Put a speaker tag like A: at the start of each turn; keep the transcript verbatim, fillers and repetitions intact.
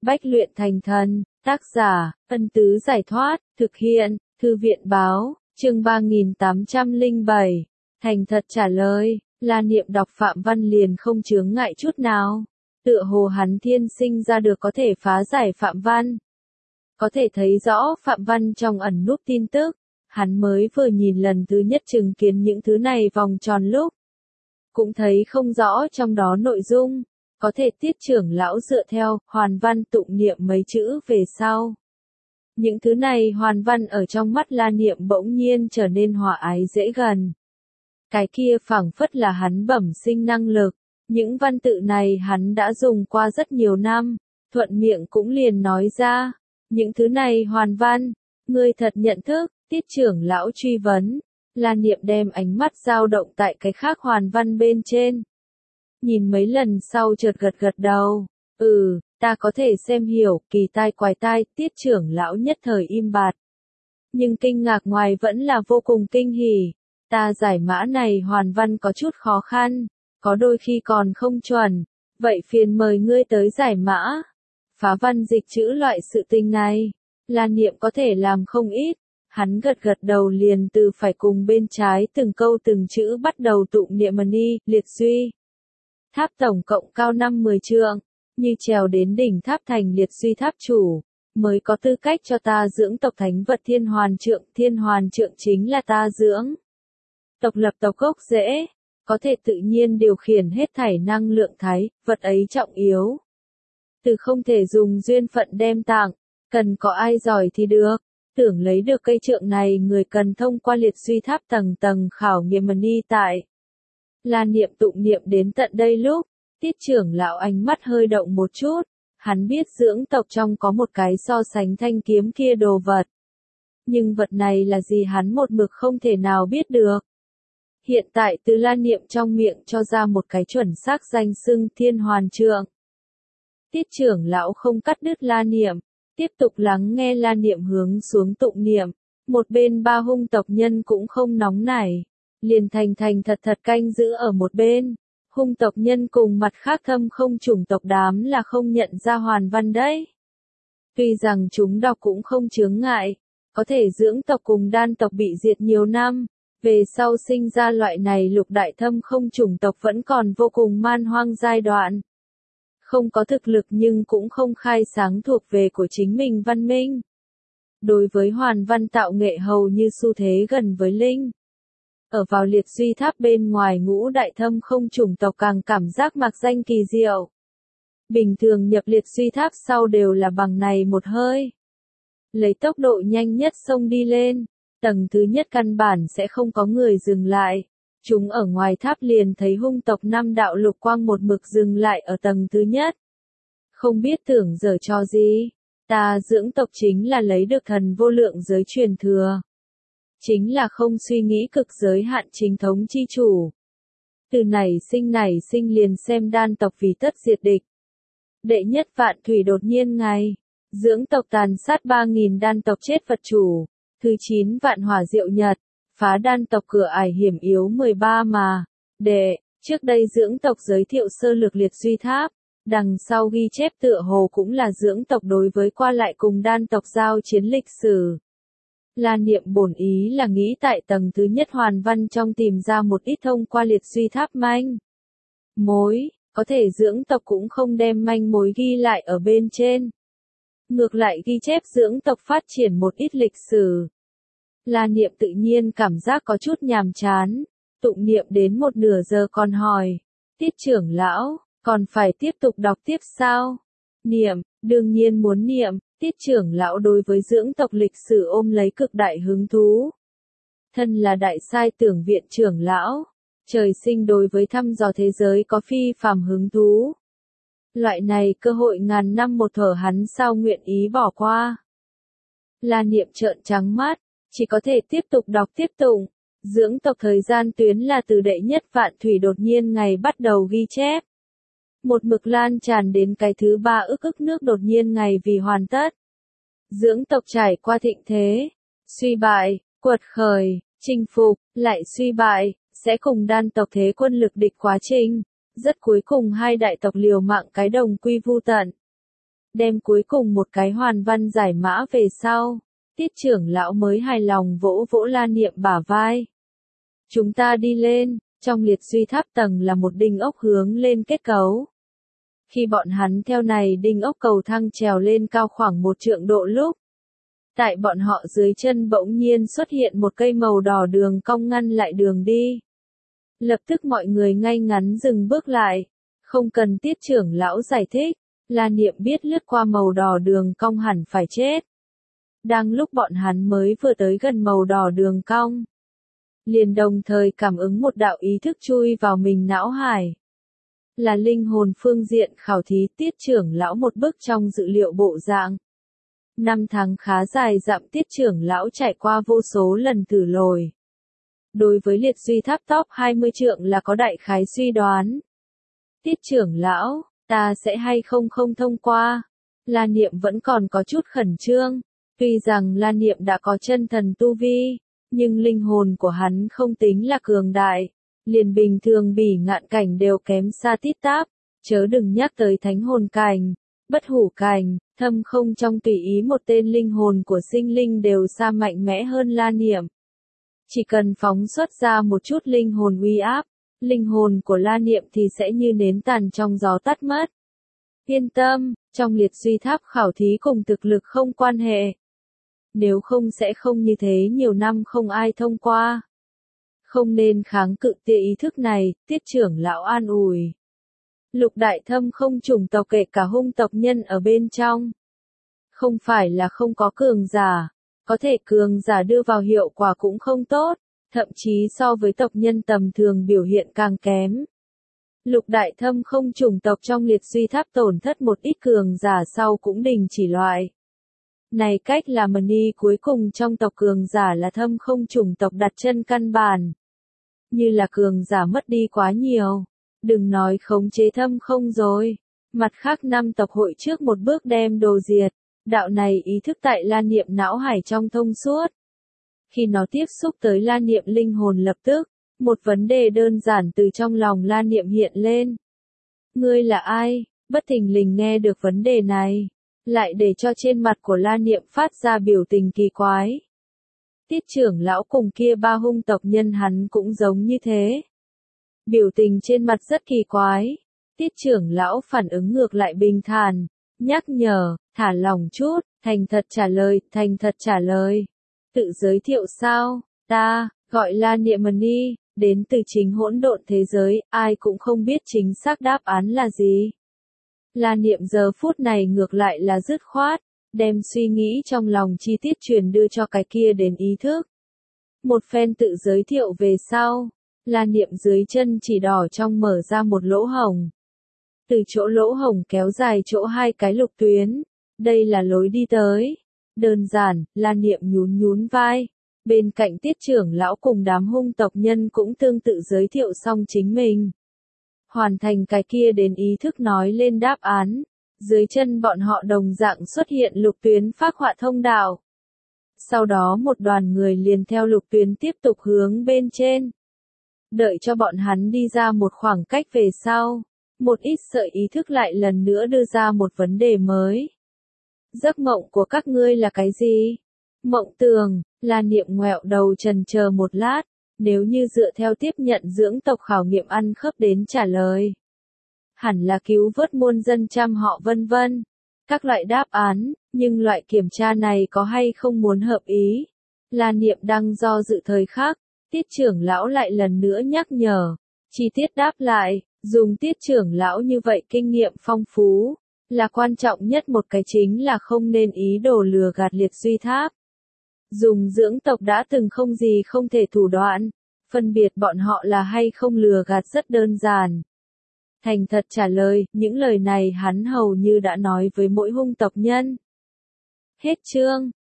A: Bách luyện thành thần, tác giả, Ân Tứ Giải Thoát, thực hiện, Thư viện Báo, chương ba nghìn tám trăm lẻ bảy. Thành thật trả lời, La Niệm đọc Phạm Văn liền không chướng ngại chút nào. Tựa hồ hắn thiên sinh ra được có thể phá giải Phạm Văn. Có thể thấy rõ Phạm Văn trong ẩn núp tin tức. Hắn mới vừa nhìn lần thứ nhất chứng kiến những thứ này vòng tròn lúc. Cũng thấy không rõ trong đó nội dung. Có thể Tiết trưởng lão dựa theo hoàn văn tụng niệm mấy chữ về sau. Những thứ này hoàn văn ở trong mắt La Niệm bỗng nhiên trở nên hòa ái dễ gần. Cái kia phảng phất là hắn bẩm sinh năng lực. Những văn tự này hắn đã dùng qua rất nhiều năm, thuận miệng cũng liền nói ra. Những thứ này hoàn văn, ngươi thật nhận thức, Tiết trưởng lão truy vấn. La Niệm đem ánh mắt dao động tại cái khác hoàn văn bên trên. Nhìn mấy lần sau chợt gật gật đầu. Ừ, ta có thể xem hiểu, kỳ tai quái tai, Tiết trưởng lão nhất thời im bặt. Nhưng kinh ngạc ngoài vẫn là vô cùng kinh hỉ. Ta giải mã này hoàn văn có chút khó khăn, có đôi khi còn không chuẩn. Vậy phiền mời ngươi tới giải mã. Phá văn dịch chữ loại sự tình này, La Niệm có thể làm không ít. Hắn gật gật đầu liền từ phải cùng bên trái từng câu từng chữ bắt đầu tụng niệm ni, liệt duy. Tháp tổng cộng cao năm mười trượng, như trèo đến đỉnh tháp thành liệt duy tháp chủ, mới có tư cách cho ta dưỡng tộc thánh vật thiên hoàn trượng, thiên hoàn trượng chính là ta dưỡng. Tộc lập tộc gốc rễ, có thể tự nhiên điều khiển hết thảy năng lượng thái, vật ấy trọng yếu. Từ không thể dùng duyên phận đem tặng, cần có ai giỏi thì được. Tưởng lấy được cây trượng này người cần thông qua liệt duy tháp tầng tầng khảo nghiệm ni tại. La Niệm tụng niệm đến tận đây lúc, Tiết trưởng lão ánh mắt hơi động một chút, hắn biết dưỡng tộc trong có một cái so sánh thanh kiếm kia đồ vật. Nhưng vật này là gì hắn một mực không thể nào biết được. Hiện tại từ La Niệm trong miệng cho ra một cái chuẩn xác danh xưng thiên hoàn trượng. Tiết trưởng lão không cắt đứt La Niệm, tiếp tục lắng nghe La Niệm hướng xuống tụng niệm, một bên ba hung tộc nhân cũng không nóng nảy. Liền thành thành thật thật canh giữ ở một bên, hung tộc nhân cùng mặt khác thâm không chủng tộc đám là không nhận ra hoàn văn đấy. Tuy rằng chúng đọc cũng không chướng ngại, có thể dưỡng tộc cùng đan tộc bị diệt nhiều năm, về sau sinh ra loại này lục đại thâm không chủng tộc vẫn còn vô cùng man hoang giai đoạn. Không có thực lực nhưng cũng không khai sáng thuộc về của chính mình văn minh. Đối với hoàn văn tạo nghệ hầu như xu thế gần với linh. Ở vào liệt duy tháp bên ngoài ngũ đại thâm không chủng tộc càng cảm giác mạc danh kỳ diệu. Bình thường nhập liệt duy tháp sau đều là bằng này một hơi. Lấy tốc độ nhanh nhất xông đi lên, tầng thứ nhất căn bản sẽ không có người dừng lại. Chúng ở ngoài tháp liền thấy hung tộc năm đạo lục quang một mực dừng lại ở tầng thứ nhất. Không biết tưởng giở cho gì, ta dưỡng tộc chính là lấy được thần vô lượng giới truyền thừa. Chính là không suy nghĩ cực giới hạn chính thống chi chủ. Từ nảy sinh nảy sinh liền xem đan tộc vì tất diệt địch. Đệ nhất vạn thủy đột nhiên ngày, dưỡng tộc tàn sát ba nghìn đan tộc chết Phật chủ. Thứ chín vạn hỏa diệu nhật, phá đan tộc cửa ải hiểm yếu mười ba mà. Đệ, trước đây dưỡng tộc giới thiệu sơ lược liệt duy tháp. Đằng sau ghi chép tựa hồ cũng là dưỡng tộc đối với qua lại cùng đan tộc giao chiến lịch sử. La Niệm bổn ý là nghĩ tại tầng thứ nhất hoàn văn trong tìm ra một ít thông qua liệt duy tháp manh mối, có thể dưỡng tộc cũng không đem manh mối ghi lại ở bên trên. Ngược lại ghi chép dưỡng tộc phát triển một ít lịch sử. La Niệm tự nhiên cảm giác có chút nhàm chán, tụng niệm đến một nửa giờ còn hỏi, Tiết trưởng lão, còn phải tiếp tục đọc tiếp sao? Niệm, đương nhiên muốn niệm. Tiết trưởng lão đối với dưỡng tộc lịch sử ôm lấy cực đại hứng thú. Thân là đại sai tưởng viện trưởng lão, trời sinh đối với thăm dò thế giới có phi phàm hứng thú. Loại này cơ hội ngàn năm một thở hắn sao nguyện ý bỏ qua. La Niệm trợn trắng mắt, chỉ có thể tiếp tục đọc tiếp tục. Dưỡng tộc thời gian tuyến là từ đệ nhất vạn thủy đột nhiên ngày bắt đầu ghi chép. Một mực lan tràn đến cái thứ ba ức ức nước đột nhiên ngày vì hoàn tất. Dưỡng tộc trải qua thịnh thế, suy bại, quật khởi, chinh phục, lại suy bại, sẽ cùng đan tộc thế quân lực địch quá trình. Rất cuối cùng hai đại tộc liều mạng cái đồng quy vu tận. đem cuối cùng một cái hoàn văn giải mã về sau. Tiết trưởng lão mới hài lòng vỗ vỗ La Niệm bả vai. Chúng ta đi lên, trong liệt duy tháp tầng là một đinh ốc hướng lên kết cấu. Khi bọn hắn theo này đinh ốc cầu thang trèo lên cao khoảng một trượng độ lúc, tại bọn họ dưới chân bỗng nhiên xuất hiện một cây màu đỏ đường cong ngăn lại đường đi. Lập tức mọi người ngay ngắn dừng bước lại, không cần Tiết trưởng lão giải thích, La Niệm biết lướt qua màu đỏ đường cong hẳn phải chết. Đang lúc bọn hắn mới vừa tới gần màu đỏ đường cong, liền đồng thời cảm ứng một đạo ý thức chui vào mình não hải. Là linh hồn phương diện khảo thí Tiết trưởng lão một bước trong dự liệu bộ dạng. Năm tháng khá dài dặm Tiết trưởng lão trải qua vô số lần thử lồi. Đối với liệt duy tháp top hai mươi trượng là có đại khái suy đoán. Tiết trưởng lão, ta sẽ hay không không thông qua. La Niệm vẫn còn có chút khẩn trương. Tuy rằng La Niệm đã có chân thần tu vi, nhưng linh hồn của hắn không tính là cường đại. Liền bình thường bỉ ngạn cảnh đều kém xa tít táp, chớ đừng nhắc tới thánh hồn cảnh, bất hủ cảnh, thâm không trong tùy ý một tên linh hồn của sinh linh đều xa mạnh mẽ hơn La Niệm. Chỉ cần phóng xuất ra một chút linh hồn uy áp, linh hồn của La Niệm thì sẽ như nến tàn trong gió tắt mất. Yên tâm, trong liệt duy tháp khảo thí cùng thực lực không quan hệ. Nếu không sẽ không như thế nhiều năm không ai thông qua. Không nên kháng cự tia ý thức này, Tiết trưởng lão an ủi. Lục đại thâm không chủng tộc kể cả hung tộc nhân ở bên trong. Không phải là không có cường giả, có thể cường giả đưa vào hiệu quả cũng không tốt, thậm chí so với tộc nhân tầm thường biểu hiện càng kém. Lục đại thâm không chủng tộc trong liệt duy tháp tổn thất một ít cường giả sau cũng đình chỉ loại. Này cách là Mani cuối cùng trong tộc cường giả là thâm không chủng tộc đặt chân căn bản. Như là cường giả mất đi quá nhiều. Đừng nói khống chế thâm không rồi. Mặt khác năm tộc hội trước một bước đem đồ diệt. Đạo này ý thức tại La Niệm não hải trong thông suốt. Khi nó tiếp xúc tới La Niệm linh hồn lập tức, một vấn đề đơn giản từ trong lòng La Niệm hiện lên. Ngươi là ai? Bất thình lình nghe được vấn đề này, lại để cho trên mặt của La Niệm phát ra biểu tình kỳ quái. Tiết trưởng lão cùng kia ba hung tộc nhân hắn cũng giống như thế. Biểu tình trên mặt rất kỳ quái. Tiết trưởng lão phản ứng ngược lại bình thản, nhắc nhở, thả lỏng chút, thành thật trả lời, thành thật trả lời. Tự giới thiệu sao? Ta, gọi La Niệm Mani, đến từ chính hỗn độn thế giới, ai cũng không biết chính xác đáp án là gì. La Niệm giờ phút này ngược lại là dứt khoát, đem suy nghĩ trong lòng chi tiết truyền đưa cho cái kia đến ý thức. Một phen tự giới thiệu về sau, La Niệm dưới chân chỉ đỏ trong mở ra một lỗ hổng. Từ chỗ lỗ hổng kéo dài chỗ hai cái lục tuyến, đây là lối đi tới. Đơn giản, La Niệm nhún nhún vai. Bên cạnh Tiết trưởng lão cùng đám hung tộc nhân cũng tương tự giới thiệu xong chính mình. Hoàn thành cái kia đến ý thức nói lên đáp án. Dưới chân bọn họ đồng dạng xuất hiện lục tuyến phác họa thông đạo. Sau đó một đoàn người liền theo lục tuyến tiếp tục hướng bên trên. Đợi cho bọn hắn đi ra một khoảng cách về sau, một ít sợi ý thức lại lần nữa đưa ra một vấn đề mới. Giấc mộng của các ngươi là cái gì? Mộng tường, La Niệm ngoẹo đầu trần chờ một lát, nếu như dựa theo tiếp nhận dưỡng tộc khảo nghiệm ăn khớp đến trả lời. Hẳn là cứu vớt muôn dân trăm họ vân vân. Các loại đáp án, nhưng loại kiểm tra này có hay không muốn hợp ý? La Niệm đang do dự thời khắc, Tiết trưởng lão lại lần nữa nhắc nhở. Chi tiết đáp lại, dùng Tiết trưởng lão như vậy kinh nghiệm phong phú, là quan trọng nhất một cái chính là không nên ý đồ lừa gạt liệt duy tháp. Dùng dưỡng tộc đã từng không gì không thể thủ đoạn, phân biệt bọn họ là hay không lừa gạt rất đơn giản. Thành thật trả lời, những lời này hắn hầu như đã nói với mỗi hung tộc nhân. Hết chương.